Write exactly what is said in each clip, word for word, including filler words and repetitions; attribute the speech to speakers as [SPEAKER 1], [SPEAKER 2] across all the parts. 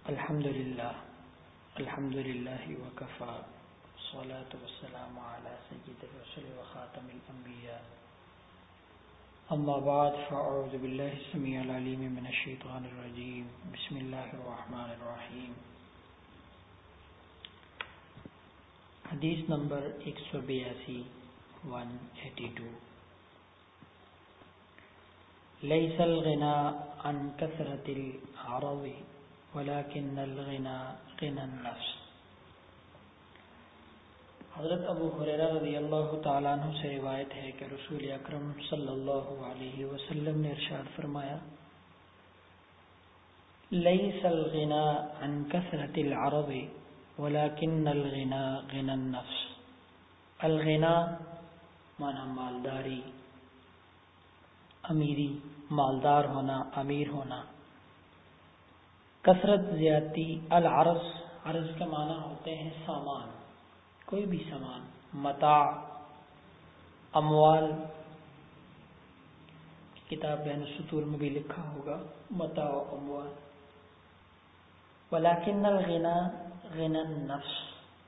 [SPEAKER 1] الحمد للہ الحمد للہ وکفى والصلاة والسلام على سید الرسل وخاتم الانبیاء اما بعد فاعوذ باللہ السمیع العلیم من الشیطان الرجیم بسم اللہ الرحمن الرحیم. حدیث نمبر ایک سو بیاسی ون ایٹی ٹو. لیس الغنا عن کثرت العرض ولكن الغنا غنى النفس. حضرت ابو ہریرہ رضی اللہ تعالیٰ عنہ سے روایت ہے کہ رسول اکرم صلی اللہ علیہ وسلم نے ارشاد فرمایا: لیس الغنا عن کثرت العرض ولكن الغنا غنى النفس. الغنا معنی مالداری، امیری، مالدار ہونا، امیر ہونا. کثرت زیادتی. العرض، عرض کا معنی ہوتے ہیں سامان، کوئی بھی سامان، متاع، اموال. کتاب بین السطور میں بھی لکھا ہوگا متاع و اموال. ولکن الغنا غنى النفس.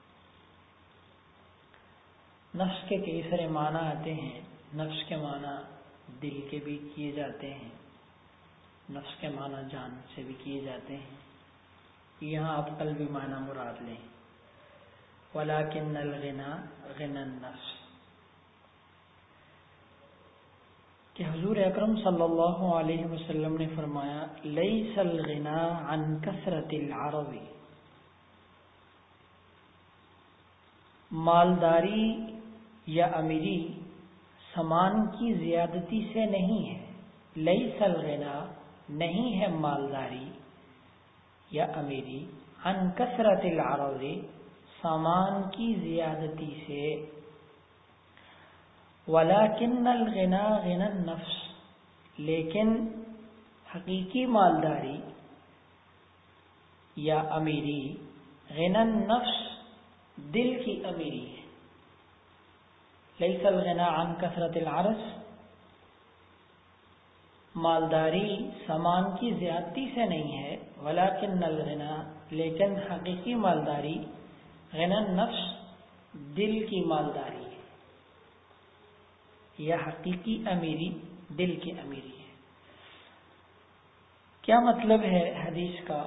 [SPEAKER 1] نفس کے کئی سارے معنی آتے ہیں. نفس کے معنی دل کے بھی کیے جاتے ہیں، نفس کے معنی جان سے بھی کیے جاتے ہیں. یہاں آپ قلبی معنی مراد لیں. وَلَكِنَّ الْغِنَى غِنَى النَّفْسِ. کہ حضور اکرم صلی اللہ علیہ وسلم نے فرمایا: لَيْسَ الْغِنَى عَنْ كَثْرَةِ الْعَرَضِ. مالداری یا امیری سامان کی زیادتی سے نہیں ہے. لیس الغنا، نہیں ہے مالداری یا امیری، عن کثرت العرض، سامان کی زیادتی سے. ولکن الغنا غنى النفس. لیکن حقیقی مالداری یا امیری غنى النفس، دل کی امیری ہے. لیس الغنا عن کثرت العرض، مالداری سامان کی زیادتی سے نہیں ہے. ولیکن الغنا، لیکن حقیقی مالداری غنى النفس، دل کی مالداری ہے، یا حقیقی امیری دل کی امیری ہے. کیا مطلب ہے حدیث کا؟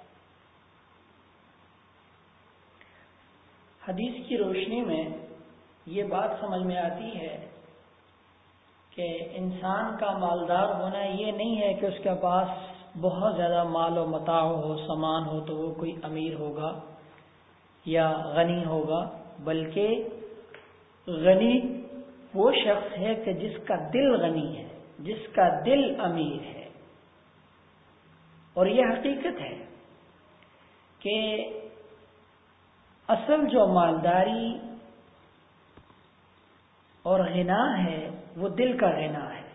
[SPEAKER 1] حدیث کی روشنی میں یہ بات سمجھ میں آتی ہے کہ انسان کا مالدار ہونا یہ نہیں ہے کہ اس کے پاس بہت زیادہ مال و متاع ہو، سامان ہو تو وہ کوئی امیر ہوگا یا غنی ہوگا، بلکہ غنی وہ شخص ہے کہ جس کا دل غنی ہے، جس کا دل امیر ہے. اور یہ حقیقت ہے کہ اصل جو مالداری اور غنا ہے وہ دل کا غنا ہے.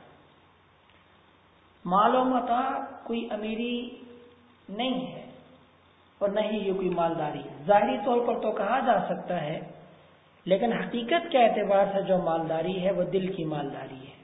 [SPEAKER 1] مال و متاع کوئی امیری نہیں ہے اور نہ ہی یہ کوئی مالداری. ظاہری طور پر تو کہا جا سکتا ہے، لیکن حقیقت کے اعتبار سے جو مالداری ہے وہ دل کی مالداری ہے.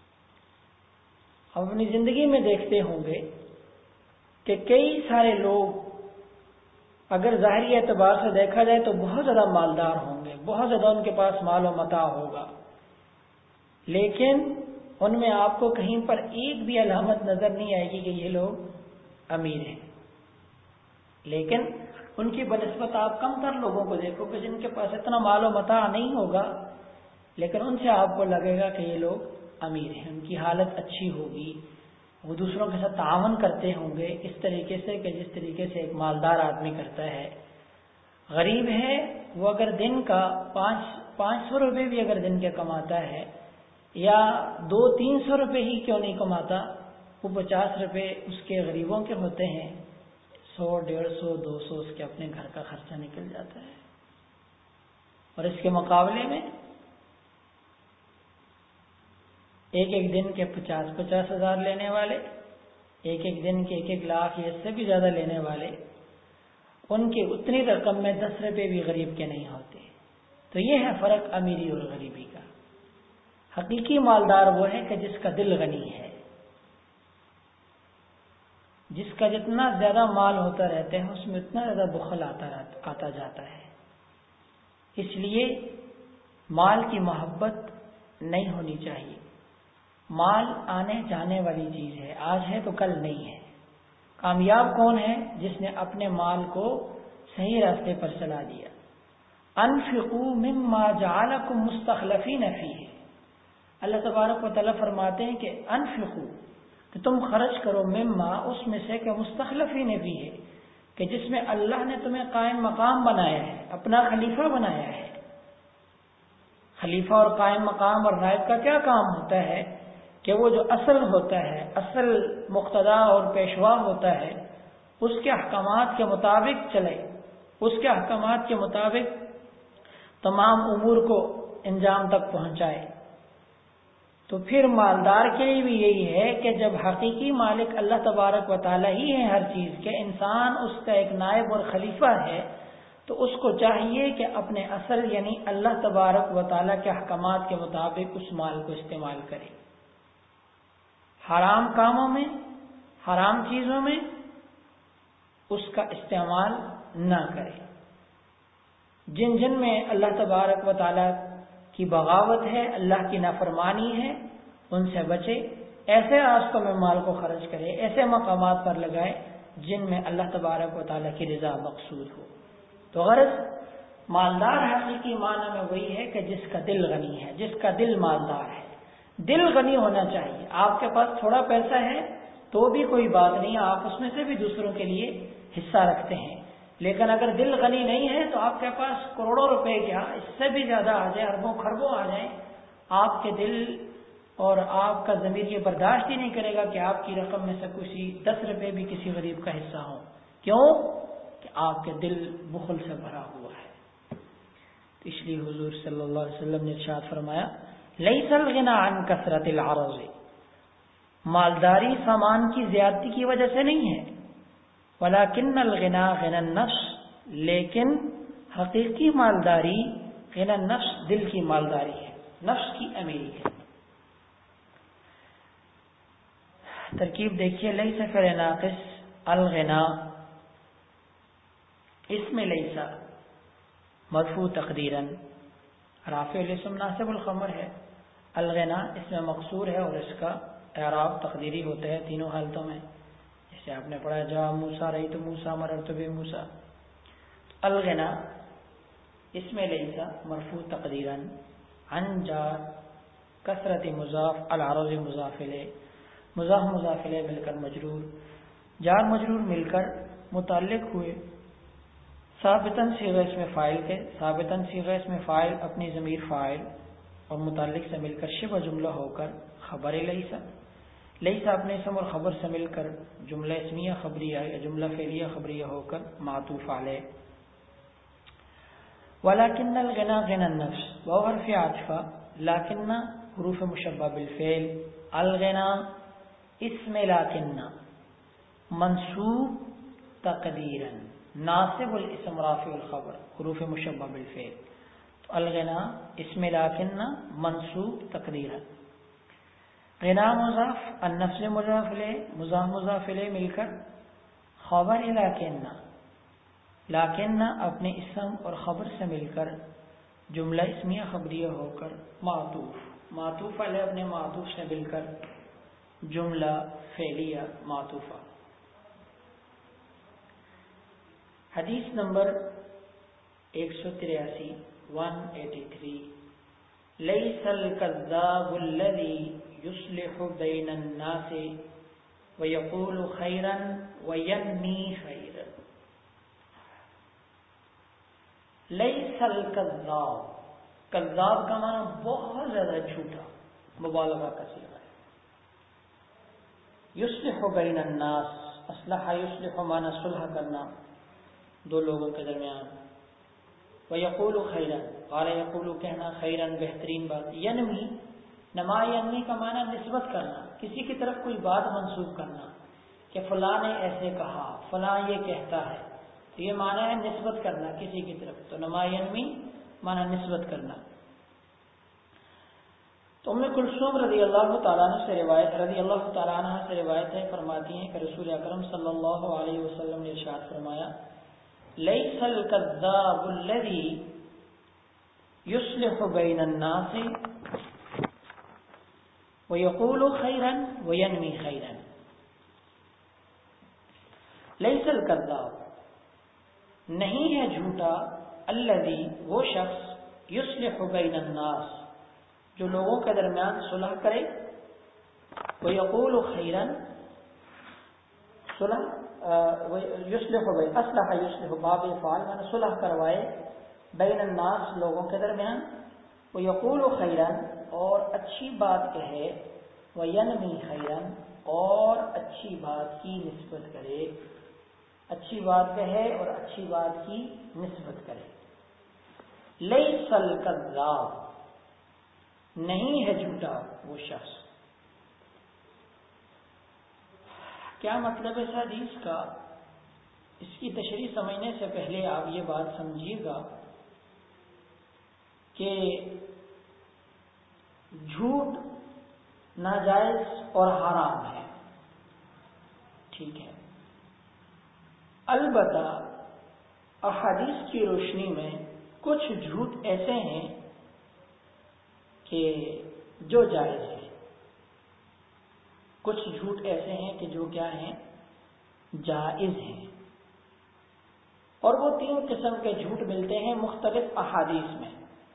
[SPEAKER 1] ہم اپنی زندگی میں دیکھتے ہوں گے کہ کئی سارے لوگ اگر ظاہری اعتبار سے دیکھا جائے تو بہت زیادہ مالدار ہوں گے، بہت زیادہ ان کے پاس مال و متاع ہوگا، لیکن ان میں آپ کو کہیں پر ایک بھی علامت نظر نہیں آئے گی کہ یہ لوگ امیر ہیں. لیکن ان کی بنسبت آپ کم تر لوگوں کو دیکھو کہ جن کے پاس اتنا مال و متاع نہیں ہوگا، لیکن ان سے آپ کو لگے گا کہ یہ لوگ امیر ہیں، ان کی حالت اچھی ہوگی، وہ دوسروں کے ساتھ تعاون کرتے ہوں گے اس طریقے سے کہ جس طریقے سے ایک مالدار آدمی کرتا ہے. غریب ہے وہ اگر دن کا پانچ پانچ سو روپے بھی اگر دن کے کماتا ہے، یا دو تین سو روپے ہی کیوں نہیں کماتا، وہ پچاس روپے اس کے غریبوں کے ہوتے ہیں، سو ڈیڑھ سو دو سو اس کے اپنے گھر کا خرچہ نکل جاتا ہے. اور اس کے مقابلے میں ایک ایک دن کے پچاس پچاس ہزار لینے والے، ایک ایک دن کے ایک ایک لاکھ یا اس سے بھی زیادہ لینے والے، ان کے اتنی رقم میں دس روپے بھی غریب کے نہیں ہوتے. تو یہ ہے فرق امیری اور غریبی کا. حقیقی مالدار وہ ہے کہ جس کا دل غنی ہے، جس کا جتنا زیادہ مال ہوتا رہتا ہے اس میں اتنا زیادہ بخل آتا آتا جاتا ہے. اس لیے مال کی محبت نہیں ہونی چاہیے. مال آنے جانے والی چیز ہے، آج ہے تو کل نہیں ہے. کامیاب کون ہے؟ جس نے اپنے مال کو صحیح راستے پر چلا دیا. انفقوا مما جعلکم مستخلفین فیہ. اللہ تبارک و تعالیٰ فرماتے ہیں کہ انفقوا، کہ تم خرچ کرو، مما، اس میں سے، کہ مستخلفین فیہ، کہ جس میں اللہ نے تمہیں قائم مقام بنایا ہے، اپنا خلیفہ بنایا ہے. خلیفہ اور قائم مقام اور نائب کا کیا کام ہوتا ہے کہ وہ جو اصل ہوتا ہے، اصل مقتدا اور پیشوا ہوتا ہے، اس کے احکامات کے مطابق چلے، اس کے احکامات کے مطابق تمام امور کو انجام تک پہنچائے. تو پھر مالدار کے لیے بھی یہی ہے کہ جب حقیقی مالک اللہ تبارک و تعالیٰ ہی ہے ہر چیز کے، انسان اس کا ایک نائب اور خلیفہ ہے، تو اس کو چاہیے کہ اپنے اصل یعنی اللہ تبارک و تعالیٰ کے احکامات کے مطابق اس مال کو استعمال کرے. حرام کاموں میں، حرام چیزوں میں اس کا استعمال نہ کرے. جن جن میں اللہ تبارک و تعالیٰ کی بغاوت ہے، اللہ کی نافرمانی ہے، ان سے بچے. ایسے راستوں میں مال کو خرچ کرے، ایسے مقامات پر لگائے جن میں اللہ تبارک و تعالیٰ کی رضا مقصود ہو. تو غرض مالدار حقیقی معنی میں وہی ہے کہ جس کا دل غنی ہے، جس کا دل مالدار ہے. دل غنی ہونا چاہیے. آپ کے پاس تھوڑا پیسہ ہے تو بھی کوئی بات نہیں، آپ اس میں سے بھی دوسروں کے لیے حصہ رکھتے ہیں. لیکن اگر دل غنی نہیں ہے تو آپ کے پاس کروڑوں روپے کیا، اس سے بھی زیادہ آ جائے، اربوں خربوں آ جائیں، آپ کے دل اور آپ کا ضمیر یہ برداشت ہی نہیں کرے گا کہ آپ کی رقم میں سے کسی دس روپے بھی کسی غریب کا حصہ ہو. کیوں؟ کہ آپ کے دل بخل سے بھرا ہوا ہے. تو اس لیے حضور صلی اللہ علیہ وسلم نے ارشاد فرمایا، لیس الغنی عن کثرت العرض، مالداری سامان کی زیادتی کی وجہ سے نہیں ہے، ولیکن الغنی غنی النفس، لیکن حقیقی مالداری غنی النفس دل کی مالداری ہے، نفس کی امیری ہے. ترکیب دیکھیے، لیس فعل ناقص، الغنا، اسم لیس مرفوع تقدیراً، رافع الاسم ناصب الخبر ہے. الغنا اس میں مقصور ہے اور اس کا اعراب تقدیری ہوتا ہے تینوں حالتوں میں. جیسے آپ نے پڑھا جا موسیٰ رأیت موسیٰ مررت بموسیٰ. الغنا اسم لیس مرفوع تقدیراً، عن جار، کثرت مضاف، العرض مضاف الیہ، مضاف مضاف الیہ مل کر مجرور، جار مجرور مل کر متعلق ہوئے. ثابتاً صیغہ اس میں فاعل کے، ثابتاً صیغہ اس میں فاعل اپنی ضمیر فاعل اور متعلق سے مل کر شبہ جملہ ہو کر خبر لیسا، لیسا اپنے اسم اور خبر سے مل کر جملہ اسمیہ خبریہ یا جملہ فعلیہ خبریہ ہو کر معطوف علیہ. ولکن الغنا غنی النفس، واو حرف عاطفہ، لکن حروف مشبہ بالفعل، الغنا اسم لکن منصوب تقدیراً، ناصب الاسم رافع الخبر، حروف مشبہ بالفعل. تو الغنا اسم لکن منصوب تقدیراً. غنا مضاف، النفس مضاف الیہ، مضاف مضاف الیہ مل کر خبر لکن، لیکن اپنے اسم اور خبر سے مل کر جملہ اسمیہ خبریہ ہو کر معطوف، معطوف علیہ اپنے معطوف سے مل کر جملہ فعلیہ معطوفہ. حدیث نمبر ایک سو تریاسی، ون ایٹی تھری، لیس الکذاب الذی یصلح بین الناس ویقول خیرا وینمی خیرا. لیس الکذاب، کذاب کا معنی بہت زیادہ جھوٹا، مبالغہ کا صیغہ ہے. یصلح بین الناس، اصلح یصلح معنی صلح کرنا دو لوگوں کے درمیان. وَيَقُولُ خَيْرًا، قال یقول کہنا، خیرن بہترین بات. ینمی، نما ینمی کا معنی نسبت کرنا، کسی کی طرف کوئی بات منسوب کرنا کہ فلاں نے ایسے کہا، فلاں یہ کہتا ہے، تو یہ معنی ہے نسبت کرنا کسی کی طرف. تو نما ینمی معنی نسبت کرنا. تو ام کلثوم رضی اللہ تعالیٰ عنہ سے روایت رضی اللہ تعالیٰ عنہ سے روایت ہے، فرماتی ہیں کہ رسول اکرم صلی اللہ علیہ وسلم نے ارشاد فرمایا لیس الکذاب الذی یصلح بین الناس ویقول خیرا وینمی خیرا. لیس الکذاب نہیں ہے جھوٹا، الذی وہ شخص، یصلح بین الناس جو لوگوں کے درمیان صلح کرے، ویقول خیرا صلح یصلح بین اصلح یصلح باب فعل میں صلح کروائے، بین الناس لوگوں کے درمیان، ویقول خیرا اور اچھی بات کہے، وینمی خیرا اور اچھی بات کی نسبت کرے، اچھی بات کہے اور اچھی بات کی نسبت کرے. لیس الکذاب نہیں ہے جھوٹا وہ شخص. کیا مطلب ہے اس حدیث کا؟ اس کی تشریح سمجھنے سے پہلے آپ یہ بات سمجھیے گا کہ جھوٹ ناجائز اور حرام ہے، ٹھیک ہے. البتہ احادیث کی روشنی میں کچھ جھوٹ ایسے ہیں کہ جو جائز ہیں، کچھ جھوٹ ایسے ہیں کہ جو کیا ہیں، جائز ہیں. اور وہ تین قسم کے جھوٹ ملتے ہیں مختلف احادیث میں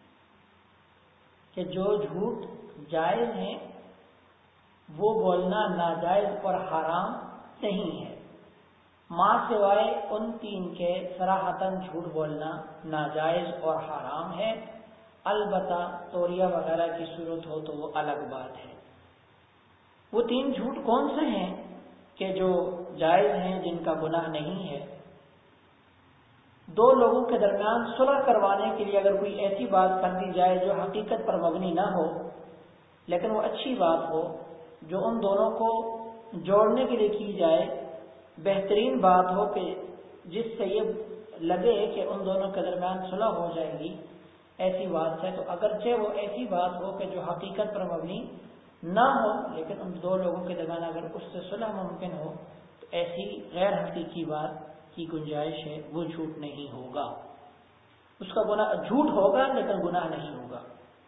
[SPEAKER 1] کہ جو جھوٹ جائز ہیں وہ بولنا ناجائز اور حرام نہیں ہے، ماں سوائے ان تین کے صراحتاً جھوٹ بولنا ناجائز اور حرام ہے. البتہ توریہ وغیرہ کی صورت ہو تو وہ الگ بات ہے. وہ تین جھوٹ کون سے ہیں کہ جو جائز ہیں، جن کا گناہ نہیں ہے؟ دو لوگوں کے درمیان صلح کروانے کے لیے اگر کوئی ایسی بات کر دی جائے جو حقیقت پر مبنی نہ ہو لیکن وہ اچھی بات ہو، جو ان دونوں کو جوڑنے کے لیے کی جائے، بہترین بات ہو کہ جس سے یہ لگے کہ ان دونوں کے درمیان صلح ہو جائے گی، ایسی بات ہے. تو اگرچہ وہ ایسی بات ہو کہ جو حقیقت پر مبنی نہ ہو لیکن ان دو لوگوں کے درمیان اگر اس سے صلح ممکن ہو تو ایسی غیر حقیقی بات کی گنجائش ہے، وہ جھوٹ نہیں ہوگا. اس کا گناہ جھوٹ ہوگا لیکن گناہ نہیں ہوگا،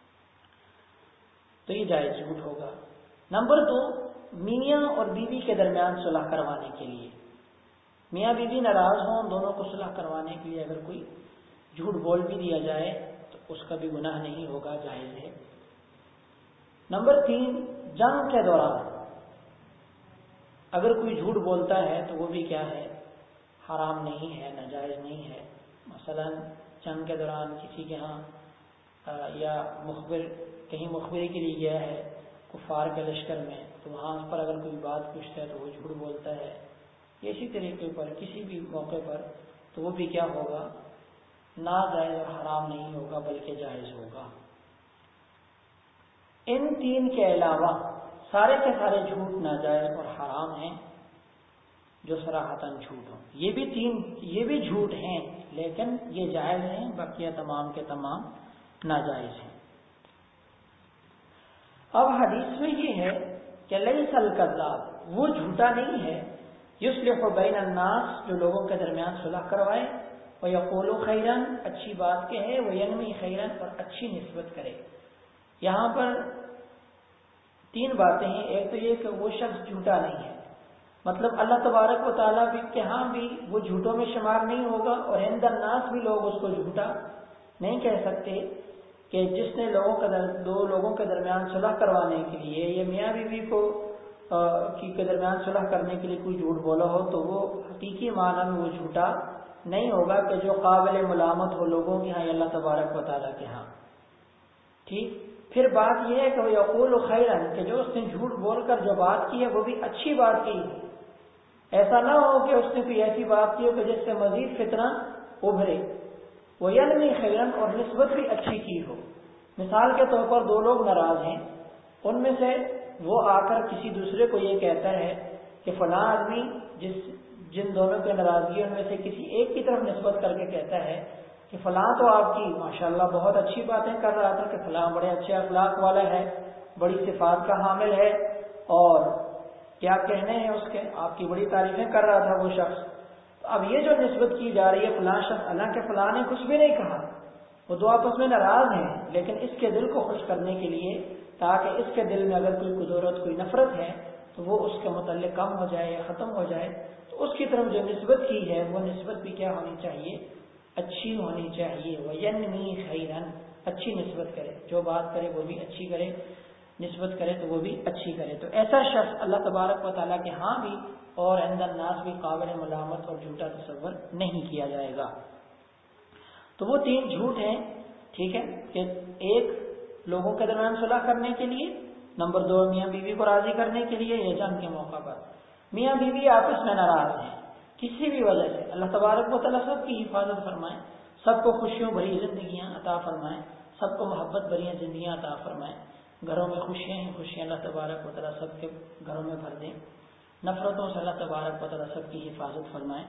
[SPEAKER 1] تو یہ جائز جھوٹ ہوگا. نمبر دو، میاں اور بیوی کے درمیان صلح کروانے کے لیے، میاں بیوی ناراض ہوں، دونوں کو صلح کروانے کے لیے اگر کوئی جھوٹ بول بھی دیا جائے تو اس کا بھی گناہ نہیں ہوگا، جائز ہے. نمبر تین، جنگ کے دوران اگر کوئی جھوٹ بولتا ہے تو وہ بھی کیا ہے، حرام نہیں ہے، ناجائز نہیں ہے. مثلا جنگ کے دوران کسی کے ہاں یا مخبر کہیں مخبری کے لیے گیا ہے کفار کے لشکر میں، تو وہاں اس پر اگر کوئی بات پوچھتا ہے تو وہ جھوٹ بولتا ہے. اسی طریقے پر کسی بھی موقع پر تو وہ بھی کیا ہوگا، ناجائز اور حرام نہیں ہوگا بلکہ جائز ہوگا. ان تین کے علاوہ سارے کے سارے جھوٹ ناجائز اور حرام ہیں جو صراحتاً جھوٹ ہوں. یہ بھی تین یہ بھی جھوٹ ہیں لیکن یہ جائز ہیں، بقیہ تمام کے تمام ناجائز ہیں. اب حدیث میں یہ ہے کہ لیس الکذاب وہ جھوٹا نہیں ہے، یصلح بین الناس جو لوگوں کے درمیان صلح کروائے، ویقول خیرا اچھی بات کہے، وینمی خیرا اور اچھی نسبت کرے. یہاں پر تین باتیں ہیں. ایک تو یہ کہ وہ شخص جھوٹا نہیں ہے، مطلب اللہ تبارک و تعالیٰ بھی کے ہاں بھی وہ جھوٹوں میں شمار نہیں ہوگا، اور عند الناس بھی لوگ اس کو جھوٹا نہیں کہہ سکتے کہ جس نے لوگوں کا در دو لوگوں کے درمیان صلح کروانے کے لیے یا میاں بیوی کو کی کے درمیان صلح کرنے کے لیے کوئی جھوٹ بولا ہو تو وہ حقیقی معنی میں وہ جھوٹا نہیں ہوگا کہ جو قابل ملامت ہو لوگوں کے ہاں یا اللہ تبارک و تعالیٰ کے ہاں. ٹھیک. پھر بات یہ ہے کہ وہ یقول خیرن کہ جو اس نے جھوٹ بول کر جو بات کی ہے وہ بھی اچھی بات کی ہے. ایسا نہ ہو کہ اس نے کوئی ایسی بات کی ہو کہ جس سے مزید فتنہ ابھرے. وہ ینمی خیرن اور نسبت بھی اچھی کی ہو. مثال کے طور پر دو لوگ ناراض ہیں، ان میں سے وہ آ کر کسی دوسرے کو یہ کہتا ہے کہ فلاں آدمی جس جن دونوں کے ناراضگی ان میں سے کسی ایک کی طرف نسبت کر کے کہتا ہے کہ فلاں تو آپ کی ماشاءاللہ بہت اچھی باتیں کر رہا تھا کہ فلاں بڑے اچھے اخلاق والا ہے، بڑی صفات کا حامل ہے اور کیا کہنے ہیں اس کے، آپ کی بڑی تعریفیں کر رہا تھا وہ شخص. اب یہ جو نسبت کی جا رہی ہے فلاں شخص، حالانکہ فلاں نے کچھ بھی نہیں کہا، وہ دو آپس میں ناراض ہیں، لیکن اس کے دل کو خوش کرنے کے لیے، تاکہ اس کے دل میں اگر کوئی قدورت کوئی نفرت ہے تو وہ اس کے متعلق کم ہو جائے یا ختم ہو جائے، تو اس کی طرف جو نسبت کی ہے وہ نسبت بھی کیا ہونی چاہیے؟ اچھی ہونی چاہیے. وَيَنْمِي خَيْرًا، اچھی نسبت کرے، جو بات کرے وہ بھی اچھی کرے، نسبت کرے تو وہ بھی اچھی کرے. تو ایسا شخص اللہ تبارک و تعالیٰ کے ہاں بھی اور عند الناس بھی قابل ملامت اور جھوٹا تصور نہیں کیا جائے گا. تو وہ تین جھوٹ ہیں، ٹھیک ہے، کہ ایک لوگوں کے درمیان صلح کرنے کے لیے، نمبر دو میاں بیوی کو راضی کرنے کے لیے یا جنگ کے موقع پر. میاں بیوی آپس میں ناراض ہیں کسی بھی وجہ سے، اللہ تبارک و تعالیٰ سب کی حفاظت فرمائے، سب کو خوشیوں بھری زندگیاں عطا فرمائے، سب کو محبت بھری زندگیاں عطا فرمائے. گھروں میں خوشیاں ہیں، خوشیاں اللہ تبارک و تعالیٰ سب کے گھروں میں بھر دیں. نفرتوں سے اللہ تبارک و تعالیٰ سب کی حفاظت فرمائے.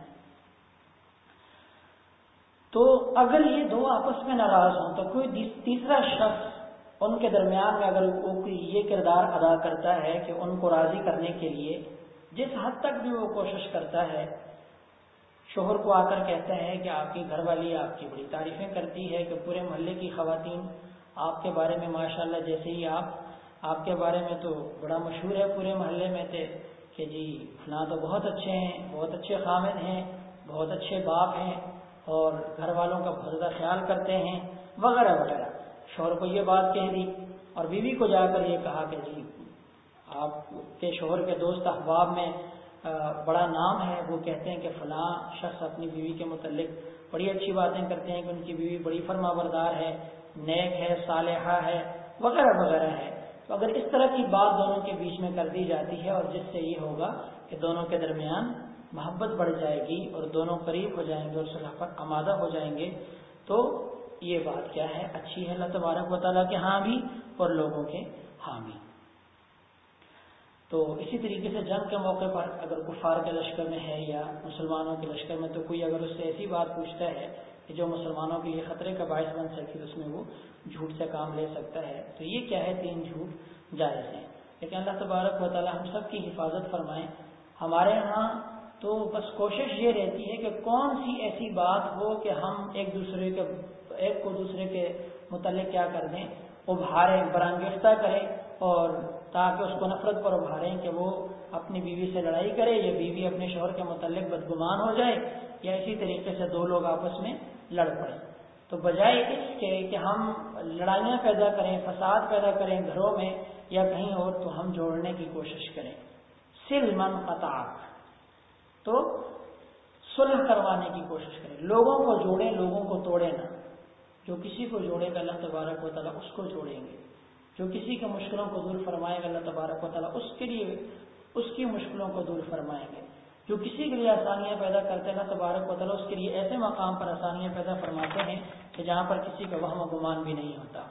[SPEAKER 1] تو اگر یہ دو آپس میں ناراض ہوں تو کوئی تیسرا شخص ان کے درمیان میں اگر وہ یہ کردار ادا کرتا ہے کہ ان کو راضی کرنے کے لیے جس حد تک بھی وہ کوشش کرتا ہے، شوہر کو آ کر کہتا ہے کہ آپ کی گھر والی آپ کی بڑی تعریفیں کرتی ہے، کہ پورے محلے کی خواتین آپ کے بارے میں ماشاءاللہ، جیسے ہی آپ آپ کے بارے میں تو بڑا مشہور ہے پورے محلے میں تھے کہ جی فلاں تو بہت اچھے ہیں، بہت اچھے خامد ہیں، بہت اچھے باپ ہیں اور گھر والوں کا بہت زیادہ خیال کرتے ہیں وغیرہ وغیرہ. شوہر کو یہ بات کہہ دی اور بیوی کو جا کر یہ کہا کہ جی آپ کے شوہر کے دوست احباب میں بڑا نام ہے، وہ کہتے ہیں کہ فلاں شخص اپنی بیوی کے متعلق بڑی اچھی باتیں کرتے ہیں کہ ان کی بیوی بڑی فرما بردار ہے، نیک ہے، صالحہ ہے وغیرہ وغیرہ ہے. تو اگر اس طرح کی بات دونوں کے بیچ میں کر دی جاتی ہے اور جس سے یہ ہوگا کہ دونوں کے درمیان محبت بڑھ جائے گی اور دونوں قریب ہو جائیں گے اور صلح پر آمادہ ہو جائیں گے، تو یہ بات کیا ہے؟ اچھی ہے اللہ تبارک و تعالیٰ کے ہاں بھی اور لوگوں کے ہاں بھی. تو اسی طریقے سے جنگ کے موقع پر اگر کفار کے لشکر میں ہے یا مسلمانوں کے لشکر میں، تو کوئی اگر اس سے ایسی بات پوچھتا ہے کہ جو مسلمانوں کے لیے خطرے کا باعث بن سکے تو اس میں وہ جھوٹ سے کام لے سکتا ہے. تو یہ کیا ہے؟ تین جھوٹ جائز ہیں. لیکن اللہ تبارک و تعالیٰ ہم سب کی حفاظت فرمائیں. ہمارے ہاں تو بس کوشش یہ رہتی ہے کہ کون سی ایسی بات ہو کہ ہم ایک دوسرے کے ایک کو دوسرے کے متعلق کیا کر دیں، ابھاریں، برانگیختہ کریں، اور تاکہ اس کو نفرت پر ابھاریں کہ وہ اپنی بیوی سے لڑائی کرے یا بیوی اپنے شوہر کے متعلق بدگمان ہو جائے یا اسی طریقے سے دو لوگ آپس میں لڑ پڑیں. تو بجائے اس کے کہ ہم لڑائیاں پیدا کریں، فساد پیدا کریں گھروں میں یا کہیں اور، تو ہم جوڑنے کی کوشش کریں. سل من قطعک، تو صلح کروانے کی کوشش کریں، لوگوں کو جوڑیں، لوگوں کو توڑیں نہ. جو کسی کو جوڑے گا اللہ تبارک و تعالیٰ اس کو جوڑیں گے، جو کسی کی مشکلوں کو دور فرمائے گا اللہ تبارک و تعالیٰ اس کے لیے اس کی مشکلوں کو دور فرمائیں گے. جو کسی کے لیے آسانیاں پیدا کرتے ہیں اللہ تبارک و تعالیٰ اس کے لیے ایسے مقام پر آسانیاں پیدا فرماتے ہیں کہ جہاں پر کسی کا وہم و گمان بھی نہیں ہوتا.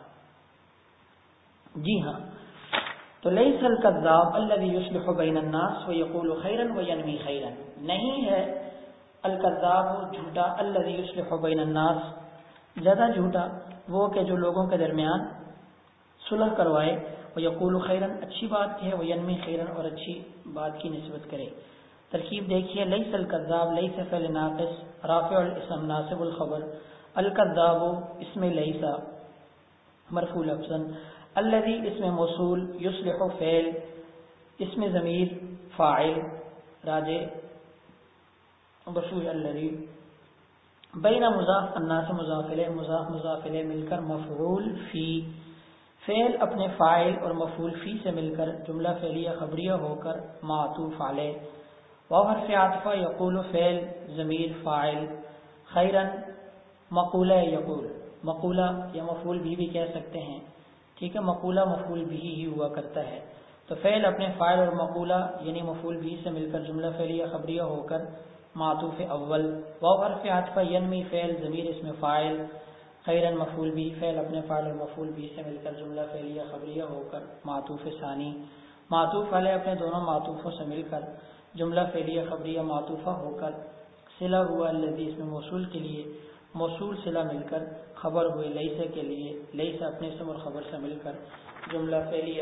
[SPEAKER 1] جی ہاں، تو لیس الکذاب الذی یصلح بین الناس ویقول خیرا وینمی خیرا، نہیں ہے الکذاب جھوٹا، الذی یصلح بین الناس زیادہ جھوٹا وہ کہ جو لوگوں کے درمیان صلح کروائے، ویقول خیرا اچھی بات کہے، وینمی خیرا اور اچھی بات کی نسبت کرے. ترکیب دیکھیے، لیس الکذاب، لیس فعل ناقص، رافع الاسم ناصب الخبر، الکذاب اسم لیس مرفوع لفظا، الذی اسم موصول، یصلح فعل، اسم ضمیر فاعل راجع مرفوع الذی، بین مضاف الناس مضاف الیہ، مضاف مضاف الیہ مل کر مفعول فی، فعل اپنے فاعل اور مفعول فی سے مل کر جملہ فعلیہ خبریہ ہو کر معطوف علیہ، واو حرف عاطفہ، یقول فعل ضمیر فاعل، خیرا مقولہ یقول، مقولہ یا مفعول بھی بھی کہہ سکتے ہیں، ٹھیک ہے، مقولہ مفعول بھی ہی ہوا کرتا ہے. تو فعل اپنے فاعل اور مقولہ یعنی مفعول بھی سے مل کر جملہ فعلیہ خبریہ ہو کر معطوف اول، واو حرف عاطفہ، ینمی فعل ضمیر اسم فاعل، خیرن مفعول بھی، فعل اپنے فاعل اور مفعول بھی سے مل کر جملہ فعلیہ خبریہ ہو کر معطوف ثانی، معطوف علیہ اپنے دونوں معطوفوں سے مل کر جملہ فعلیہ خبریہ معطوفہ ہو کر صلہ ہوا الذی اسم موصول کے لیے، موصول صلہ مل کر خبر ہوئے لیس کے لیے، لیس اپنے اسم اور خبر سے مل کر جملہ فعلیہ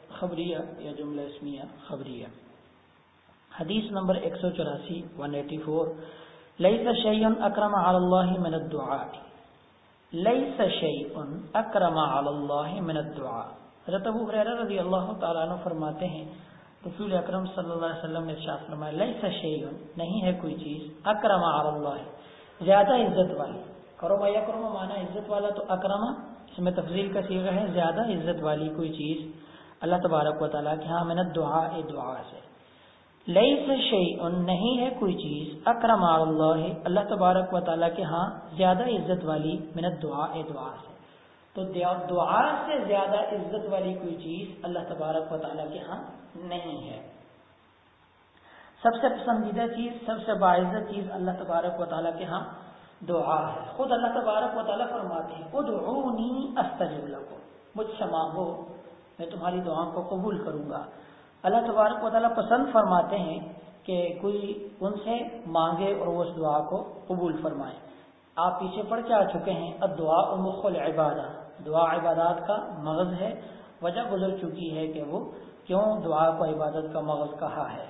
[SPEAKER 1] خبریہ یا جملہ اسمیہ خبریہ۔ حدیث نمبر ایک سو چوراسی ون ایٹی فور لیس شیء اکرم علی اللہ من الدعاء، لیس شیء اکرم علی اللہ من الدعاء۔ حضرت ابو ہریرہ رضی اللہ تعالیٰ عنہ فرماتے ہیں رسول اکرم صلی اللہ علیہ وسلم نے ارشاد فرمایا لیس شیء، نہیں ہے کوئی چیز، اکرم علی اللہ، زیادہ عزت والی، کرم یکرم معنی عزت والا، تو اکرم اس میں تفضیل کا صیغہ ہے، زیادہ عزت والی کوئی چیز اللہ تبارک و تعالیٰ کے ہاں من الدعاء دعا سے۔ لیس شیء، نہیں ہے کوئی چیز، اکرم علی اللہ، اللہ تبارک و تعالیٰ کے ہاں زیادہ عزت والی من الدعاء دعا سے، تو دعا سے زیادہ عزت والی کوئی چیز اللہ تبارک و تعالیٰ کے ہاں نہیں ہے۔ سب سے پسندیدہ چیز، سب سے باعزت چیز اللہ تبارک و تعالیٰ کے ہاں دعا ہے۔ خود اللہ تبارک و تعالیٰ فرماتے ہیں ادعونی استجب لکم، مجھ سے مانگو میں تمہاری دعاؤں کو قبول کروں گا۔ اللہ تبارک و تعالیٰ پسند فرماتے ہیں کہ کوئی ان سے مانگے اور وہ اس دعا کو قبول فرمائے۔ آپ پیچھے پڑھ کے آ چکے ہیں الدعاء مخ العبادہ، دعا عبادات کا مغز ہے، وجہ گزر چکی ہے کہ وہ کیوں دعا کو عبادت کا مغز کہا ہے۔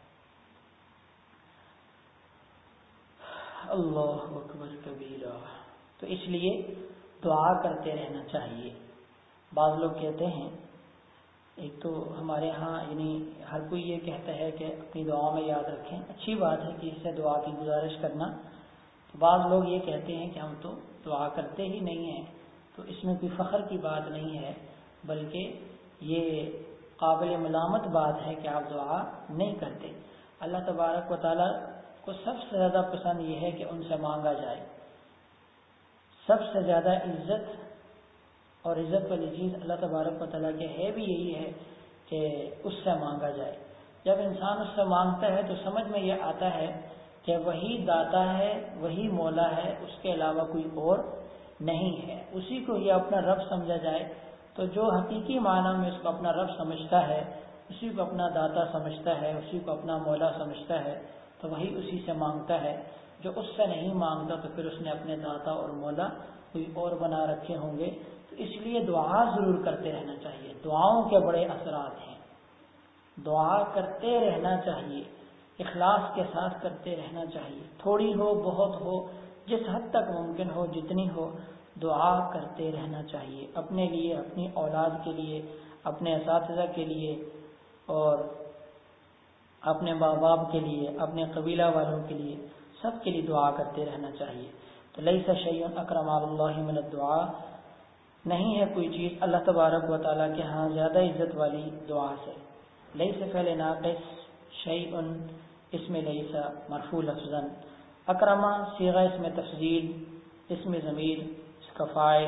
[SPEAKER 1] اللہ اکبر کبیرہ، تو اس لیے دعا کرتے رہنا چاہیے۔ بعض لوگ کہتے ہیں، ایک تو ہمارے ہاں یعنی ہر کوئی یہ کہتا ہے کہ اپنی دعاؤں میں یاد رکھیں، اچھی بات ہے کہ اس سے دعا کی گزارش کرنا۔ بعض لوگ یہ کہتے ہیں کہ ہم تو دعا کرتے ہی نہیں ہیں، تو اس میں کوئی فخر کی بات نہیں ہے، بلکہ یہ قابل ملامت بات ہے کہ آپ دعا نہیں کرتے۔ اللہ تبارک و تعالیٰ کو سب سے زیادہ پسند یہ ہے کہ ان سے مانگا جائے۔ سب سے زیادہ عزت اور عزت والی چیز اللہ تبارک و تعالیٰ کے ہے بھی یہی ہے کہ اس سے مانگا جائے۔ جب انسان اس سے مانگتا ہے تو سمجھ میں یہ آتا ہے کہ وہی داتا ہے، وہی مولا ہے، اس کے علاوہ کوئی اور نہیں ہے، اسی کو یہ اپنا رب سمجھا جائے۔ تو جو حقیقی معنی میں اس کو اپنا رب سمجھتا ہے، اسی کو اپنا داتا سمجھتا ہے، اسی کو اپنا مولا سمجھتا ہے، تو وہی اسی سے مانگتا ہے۔ جو اس سے نہیں مانگتا تو پھر اس نے اپنے داتا اور مولا کوئی اور بنا رکھے ہوں گے۔ تو اس لیے دعا ضرور کرتے رہنا چاہیے، دعاؤں کے بڑے اثرات ہیں، دعا کرتے رہنا چاہیے، اخلاص کے ساتھ کرتے رہنا چاہیے، تھوڑی ہو بہت ہو، جس حد تک ممکن ہو، جتنی ہو، دعا کرتے رہنا چاہیے، اپنے لیے، اپنی اولاد کے لیے، اپنے اساتذہ کے لیے، اور اپنے ماں باپ کے لیے، اپنے قبیلہ والوں کے لیے، سب کے لیے دعا کرتے رہنا چاہیے۔ تو لیس شیء اکرم علی اللہ من الدعاء، نہیں ہے کوئی چیز اللہ تبارک و تعالیٰ کے ہاں زیادہ عزت والی دعا سے۔ لیس فعل ناقص، شیء اسم لیس مرفوع لفظا، اکرما صیغہ اسم تفضیل، اسم ضمیر اس کا فاعل،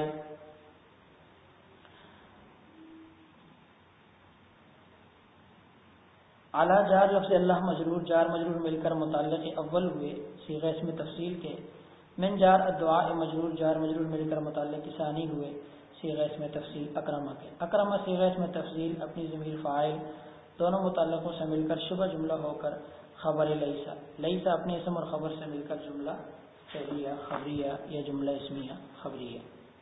[SPEAKER 1] اعلیٰ جار لفظ اللہ مجرور، جار مجرور مل کر متعلق اول ہوئے صیغہ اسم تفصیل کے، من جار الدعاء مجرور، جار مجرور مل کر متعلق ثانی ہوئے صیغہ اسم تفصیل اکرمہ کے۔ اکرمہ صیغہ اسم تفصیل اپنی ضمیر فاعل دونوں متعلقوں سے مل کر شبہ جملہ ہو کر خبر لیسا، لیسا اپنے اسم اور خبر سے مل کر جملہ فعلیہ خبریہ یا جملہ اسمیہ خبریہ۔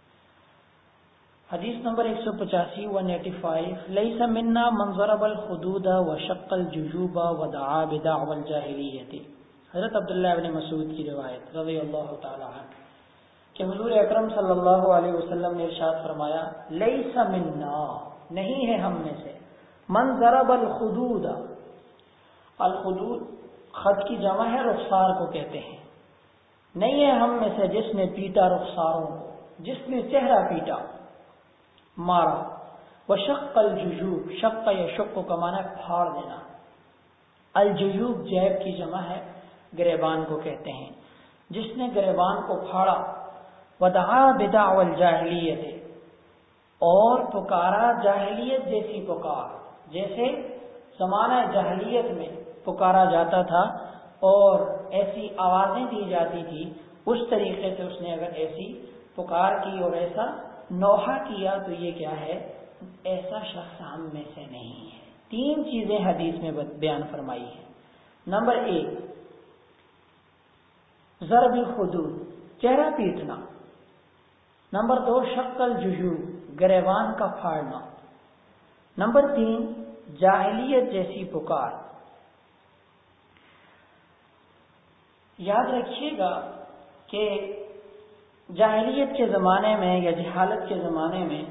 [SPEAKER 1] حدیث نمبر ایک سو پچاسی ون ایٹی فائیو لیس منا من ضرب الخدود وشق الججوب ودعا بدعوى الجاہلیت، حضرت عبداللہ ابن مسعود کی روایت رضی اللہ تعالی عنہ کہ حضور اکرم صلی اللہ علیہ وسلم نے ارشاد فرمایا لیس منا، نہیں ہے ہم میں سے، من ضرب الخدود، الخدود خط کی جمع ہے، رخسار کو کہتے ہیں، نہیں ہے ہم میں سے جس نے پیٹا رخساروں کو، جس نے چہرہ پیٹا، مارا، وشق الججوب، شق یا شق کا معنی پھاڑ دینا، الججوب جیب کی جمع ہے، گریبان کو کہتے ہیں، جس نے گریبان کو پھاڑا، ودعا بدعوى الجاہلیت، اور پکارا جاہلیت جیسی پکار، جیسے زمانہ جاہلیت میں پکارا جاتا تھا اور ایسی آوازیں دی جاتی تھی، اس طریقے سے اس نے اگر ایسی پکار کی اور ایسا نوحہ کیا تو یہ کیا ہے، ایسا شخص ہم میں سے نہیں ہے۔ تین چیزیں حدیث میں بیان فرمائی ہیں۔ نمبر ایک ضرب الخدود، چہرہ پیٹنا۔ نمبر دو شق الججوب، گریبان کا پھاڑنا۔ نمبر تین، جاہلیت جیسی پکار۔ یاد رکھیے گا کہ جاہلیت کے زمانے میں یا جہالت کے زمانے میں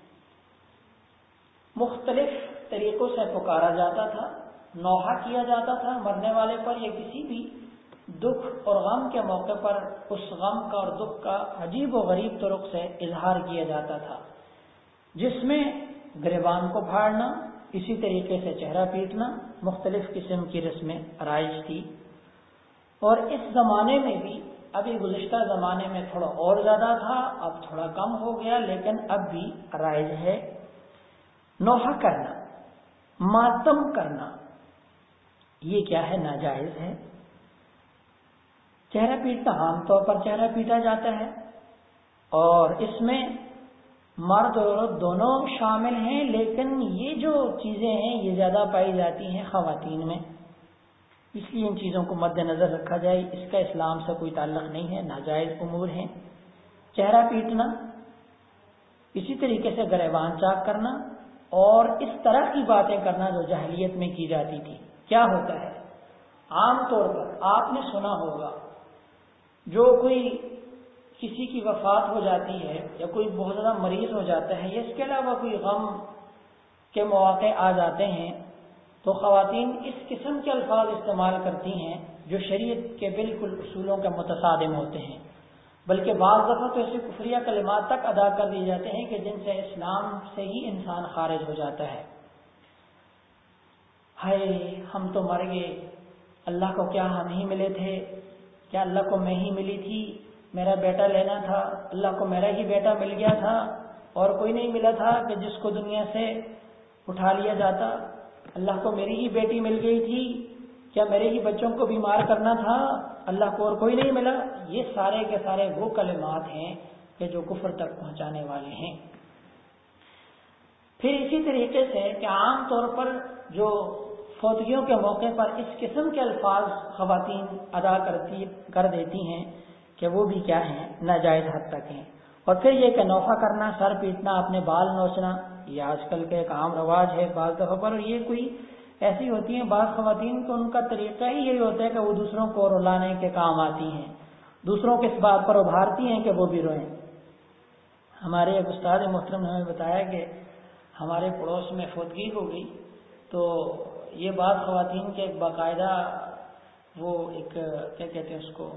[SPEAKER 1] مختلف طریقوں سے پکارا جاتا تھا، نوحہ کیا جاتا تھا مرنے والے پر، یا کسی بھی دکھ اور غم کے موقع پر اس غم کا اور دکھ کا عجیب و غریب طرق سے اظہار کیا جاتا تھا، جس میں گریبان کو پھاڑنا، اسی طریقے سے چہرہ پیٹنا، مختلف قسم کی رسمیں رائج تھی۔ اور اس زمانے میں بھی، ابھی گزشتہ زمانے میں تھوڑا اور زیادہ تھا، اب تھوڑا کم ہو گیا، لیکن اب بھی رائج ہے۔ نوحہ کرنا، ماتم کرنا، یہ کیا ہے؟ ناجائز ہے۔ چہرہ پیٹنا، عام طور پر چہرہ پیٹا جاتا ہے، اور اس میں مرد اور عورت دونوں شامل ہیں، لیکن یہ جو چیزیں ہیں یہ زیادہ پائی جاتی ہیں خواتین میں، اس لیے ان چیزوں کو مد نظر رکھا جائے۔ اس کا اسلام سے کوئی تعلق نہیں ہے، ناجائز امور ہیں۔ چہرہ پیٹنا، اسی طریقے سے گریبان چاک کرنا، اور اس طرح کی باتیں کرنا جو جاہلیت میں کی جاتی تھی۔ کیا ہوتا ہے؟ عام طور پر آپ نے سنا ہوگا، جو کوئی کسی کی وفات ہو جاتی ہے یا کوئی بہت زیادہ مریض ہو جاتا ہے یا اس کے علاوہ کوئی غم کے مواقع آ جاتے ہیں، تو خواتین اس قسم کے الفاظ استعمال کرتی ہیں جو شریعت کے بالکل اصولوں کے متصادم ہوتے ہیں، بلکہ بعض دفعہ تو ایسے کفریہ کلمات تک ادا کر دیے جاتے ہیں کہ جن سے اسلام سے ہی انسان خارج ہو جاتا ہے۔ ہائے ہم تو مر گئے، اللہ کو کیا ہم ہی ملے تھے؟ کیا اللہ کو میں ہی ملی تھی؟ میرا بیٹا لینا تھا، اللہ کو میرا ہی بیٹا مل گیا تھا، اور کوئی نہیں ملا تھا کہ جس کو دنیا سے اٹھا لیا جاتا، اللہ کو میری ہی بیٹی مل گئی تھی، کیا میرے ہی بچوں کو بیمار کرنا تھا، اللہ کو اور کوئی نہیں ملا۔ یہ سارے کے سارے وہ کلمات ہیں کہ جو کفر تک پہنچانے والے ہیں۔ پھر اسی طریقے سے کہ عام طور پر جو فوتگیوں کے موقع پر اس قسم کے الفاظ خواتین ادا کرتی کر دیتی ہیں کہ وہ بھی کیا ہیں؟ ناجائز حد تک ہیں۔ اور پھر یہ کہ نوحہ کرنا، سر پیٹنا، اپنے بال نوچنا، یہ آج کل کا ایک عام رواج ہے بعض دفعہ پر، اور یہ کوئی ایسی ہوتی ہیں بعض خواتین کو ان کا طریقہ ہی یہی ہوتا ہے کہ وہ دوسروں کو رلانے کے کام آتی ہیں، دوسروں کو اس بات پر ابھارتی ہیں کہ وہ بھی روئیں۔ ہمارے ایک استاد محترم نے ہمیں بتایا کہ ہمارے پڑوس میں فوتگی ہو گئی، تو یہ بات خواتین کے ایک باقاعدہ وہ ایک کیا کہتے ہیں اس کو،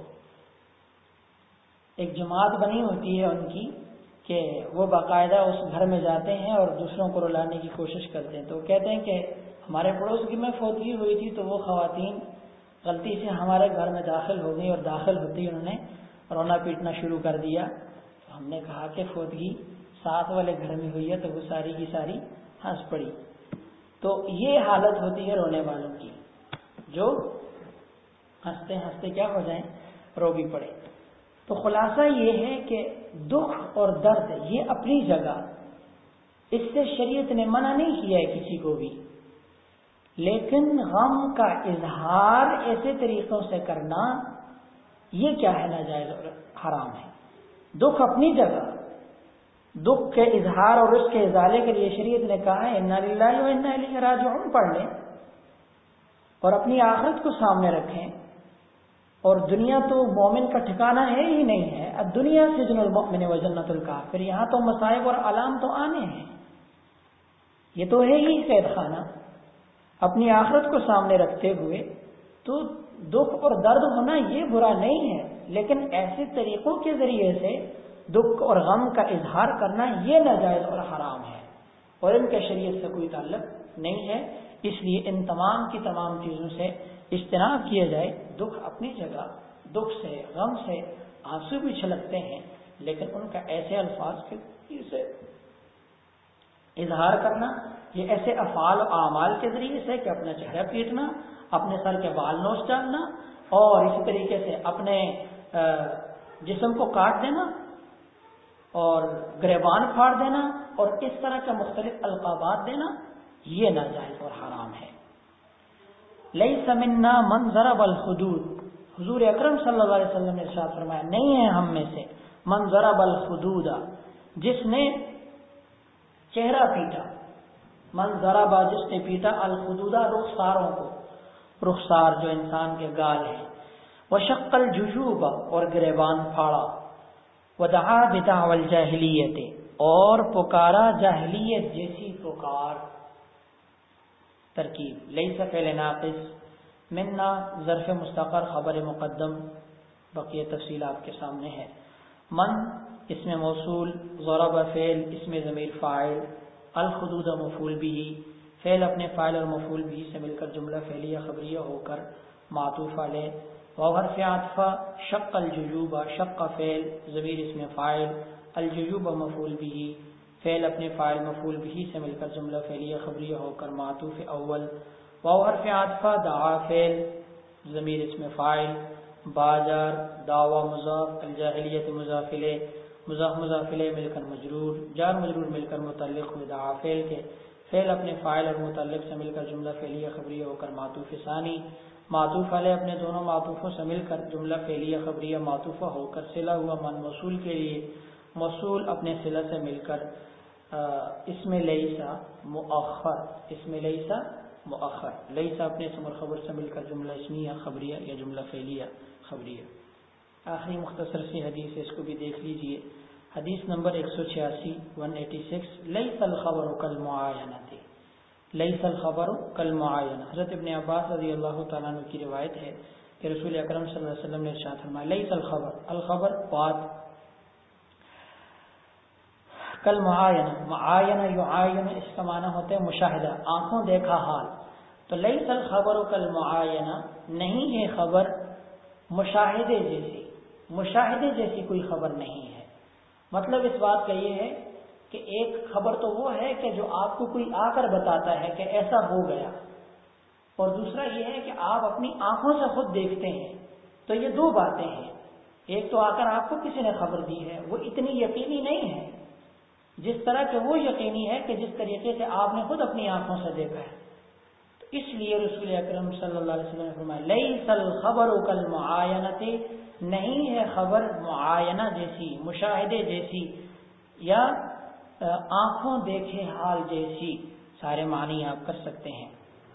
[SPEAKER 1] ایک جماعت بنی ہوتی ہے ان کی، کہ وہ باقاعدہ اس گھر میں جاتے ہیں اور دوسروں کو رلانے کی کوشش کرتے ہیں۔ تو وہ کہتے ہیں کہ ہمارے پڑوس کی میں فوتگی ہوئی تھی تو وہ خواتین غلطی سے ہمارے گھر میں داخل ہو گئی، اور داخل ہوتے ہی انہوں نے رونا پیٹنا شروع کر دیا۔ تو ہم نے کہا کہ فوتگی ساتھ والے گھر میں ہوئی ہے تو وہ ساری کی ساری ہنس پڑی۔ تو یہ حالت ہوتی ہے رونے والوں کی، جو ہنستے ہنستے کیا ہو جائیں؟ رو بھی پڑے۔ تو خلاصہ یہ ہے کہ دکھ اور درد یہ اپنی جگہ، اس سے شریعت نے منع نہیں کیا ہے کسی کو بھی، لیکن غم کا اظہار ایسے طریقوں سے کرنا یہ کیا ہے؟ ناجائز اور حرام ہے۔ دکھ اپنی جگہ، دکھ کے اظہار اور اس کے ازالے کے لیے شریعت نے کہا ہے انا للہ و انا الیہ راجعون پڑھ لیں، اور اپنی آخرت کو سامنے رکھیں۔ اور دنیا تو مومن کا ٹھکانہ ہے ہی نہیں ہے، اب دنیا سجن المؤمن و جنت الکافر، یہاں تو مصائب اور آلام تو آنے ہیں، یہ تو ہے ہی قید خانہ۔ اپنی آخرت کو سامنے رکھتے ہوئے تو دکھ اور درد ہونا یہ برا نہیں ہے، لیکن ایسے طریقوں کے ذریعے سے دکھ اور غم کا اظہار کرنا یہ ناجائز اور حرام ہے، اور ان کے شریعت سے کوئی تعلق نہیں ہے۔ اس لیے ان تمام کی تمام چیزوں سے اجتناب کیا جائے۔ دکھ اپنی جگہ، دکھ سے غم سے آنسو بھی چھلکتے ہیں، لیکن ان کا ایسے الفاظ کے سے اظہار کرنا، یہ ایسے افعال و اعمال کے ذریعے سے کہ اپنا چہرہ پیٹنا، اپنے سر کے بال نوچ ڈالنا، اور اسی طریقے سے اپنے جسم کو کاٹ دینا اور گریبان پھاڑ دینا اور اس طرح کے مختلف القابات دینا، یہ ناجائز اور حرام ہے۔ لیس منا من ضرب الخدود، حضور اکرم صلی اللہ علیہ وسلم نے ارشاد فرمایا نہیں ہے ہم میں سے من ضرب الخدود، جس نے چہرہ پیٹا، من ضربا جس نے پیٹا الخدودہ رخساروں کو، رخسار جو انسان کے گال ہیں، وشق الججوب اور گریبان پھاڑا، ودعا بدعوى الجاہلیت اور پکارا جاہلیت جیسی پکار. ترکیب لیس فعل ناقص، منا ظرف مستقر خبر مقدم، بقیہ تفصیل آپ کے سامنے ہے. من اسم موصول، ضرب فعل اسم ضمیر فاعل، الخدود مفعول به، فعل اپنے فاعل اور مفعول به سے مل کر جملہ فعلیہ خبریہ ہو کر معطوف علیہ. واو حرف عطف، شق الججوب، شق فعل ضمیر اسم فاعل، الججوب مفعول به، فعل اپنے فاعل مفعول به سے مل کر جملہ فعلیہ خبریہ ہو کر معطوف اول. واو حرف عطف، دعا فعل ضمیر اسم فاعل، باجر دعوی مضاف، الجاہلیت مضاف الیہ، مضاف مضاف الیہ مل کر مجرور، جار مجرور مل کر متعلق ہوئے دعا فعل کے، فعل اپنے فاعل اور متعلق سے مل کر جملہ فعلیہ خبریہ ہو کر معطوف ثانی، معطوف علیہ اپنے دونوں معطوفوں سے مل کر جملہ فعلیہ خبریہ معطوفہ ہو کر صلہ ہوا من موصول کے لیے، موصول اپنے صلہ سے مل کر اسم لیسا مؤخر، اسم لیسا مؤخر، لیسا اپنے اسم اور خبر سے مل کر جملہ اسمیہ خبریہ یا جملہ فعلیہ خبریہ. آخری مختصر سی حدیث ہے، اس کو بھی دیکھ لیجئے. حدیث نمبر ایک سو چھیاسی ون ایٹی سکس لیس الخبر کالمعاینۃ، لیس الخبر کالمعاینہ. حضرت ابن عباس رضی اللہ تعالیٰ عنہ کی روایت ہے کہ رسول اکرم صلی اللہ علیہ وسلم نے ارشاد فرمایا لیس الخبر، الخبر بات، کالمعاینہ، معاینہ یعاین اس کا معنی ہوتا ہے مشاہدہ، آنکھوں دیکھا حال. تو لیس الخبر کالمعاینہ، نہیں ہے خبر مشاہدے جیسی، مشاہدے جیسی کوئی خبر نہیں ہے. مطلب اس بات کا یہ ہے کہ ایک خبر تو وہ ہے کہ جو آپ کو کوئی آ کر بتاتا ہے کہ ایسا ہو گیا، اور دوسرا یہ ہے کہ آپ اپنی آنکھوں سے خود دیکھتے ہیں. تو یہ دو باتیں ہیں. ایک تو آ کر آپ کو کسی نے خبر دی ہے، وہ اتنی یقینی نہیں ہے جس طرح کہ وہ یقینی ہے کہ جس طریقے سے آپ نے خود اپنی آنکھوں سے دیکھا ہے. تو اس لیے رسول اکرم صلی اللہ علیہ وسلم نے فرمایا لیس الخبر کالمعاینۃ، نہیں ہے خبر معاینہ جیسی، مشاہدے جیسی یا آنکھوں دیکھے حال جیسی. سارے معنی آپ کر سکتے ہیں.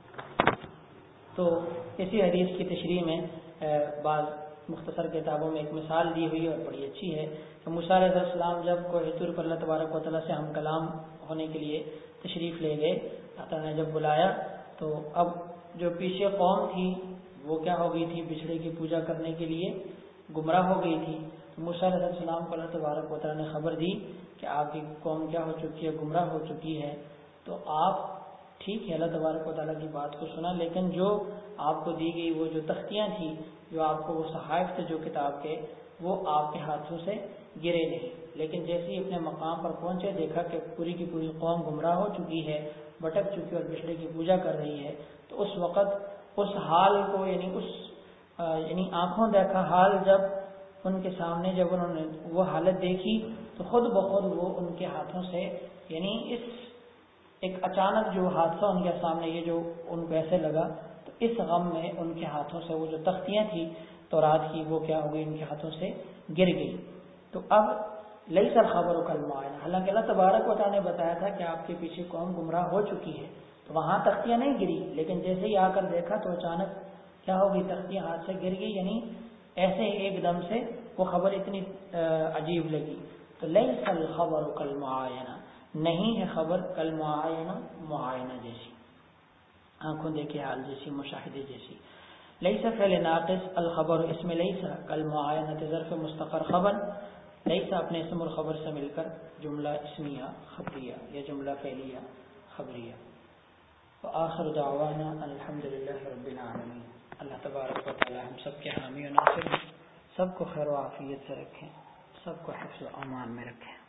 [SPEAKER 1] تو اسی حدیث کی تشریح میں بعض مختصر کتابوں میں ایک مثال دی ہوئی اور بڑی اچھی ہے کہ موسیٰ علیہ السلام جب کوہ طور پر اللہ تبارک و تعالیٰ سے ہم کلام ہونے کے لیے تشریف لے گئے، اللہ تعالیٰ نے جب بلایا تو اب جو پیچھے قوم تھی وہ کیا ہو گئی تھی، بچھڑے کی پوجا کرنے کے لیے گمراہ ہو گئی تھی. تو موسیٰ علیہ السلام کو اللہ تبارک و تعالیٰ نے خبر دی کہ آپ کی قوم کیا ہو چکی ہے، گمراہ ہو چکی ہے. تو آپ ٹھیک ہے اللہ تبارک و تعالیٰ کی بات کو سنا، لیکن جو آپ کو دی گئی وہ جو تختیاں تھیں، جو آپ کو وہ صحائف تھے جو کتاب کے، وہ آپ کے ہاتھوں سے گرے نہیں. لیکن جیسے ہی اپنے مقام پر پہنچے دیکھا کہ پوری کی پوری قوم گمراہ ہو چکی ہے، بھٹک چکی اور بچھڑے کی پوجا کر رہی ہے. تو اس وقت اس حال کو یعنی اس یعنی آنکھوں دیکھا حال جب ان کے سامنے جب انہوں نے وہ حالت دیکھی تو خود بخود وہ ان کے ہاتھوں سے یعنی اس ایک اچانک جو حادثہ ان کے سامنے یہ جو ان کو ایسے لگا، تو اس غم میں ان کے ہاتھوں سے وہ جو تختیاں تھیں تورات کی وہ کیا ہو گئی، ان کے ہاتھوں سے گر گئی. تو اب لیس الخبر کالمعاینہ، حالانکہ اللہ تبارک و تعالیٰ نے بتایا تھا کہ آپ کے پیچھے قوم گمراہ ہو چکی ہے، تو وہاں تختیاں نہیں گری، لیکن جیسے ہی آ کر دیکھا تو اچانک کیا ہوگی، تختیاں ہاتھ سے گر گئی. یعنی ایسے ایک دم سے وہ خبر اتنی عجیب لگی. تو لیس الخبر کالمعاینہ، نہیں ہے خبر کالمعاینہ، معاینہ جیسی، آنکھوں دیکھے حال جیسی، مشاہدے جیسی. لیس فعل ناقص، الخبر اسم لیس، کالمعاینہ ظرف مستقر خبر، لیس اپنے اسم اور خبر سے مل کر جملہ اسمیہ خبریہ یا جملہ فعلیہ خبریہ. وآخر دعوانا الحمدللہ رب العالمین. اللہ تبارک و تعالی ہم سب کے حامی و ناصر، سب کو خیر و عافیت سے رکھیں، سب کو حفظ و امان میں رکھیں.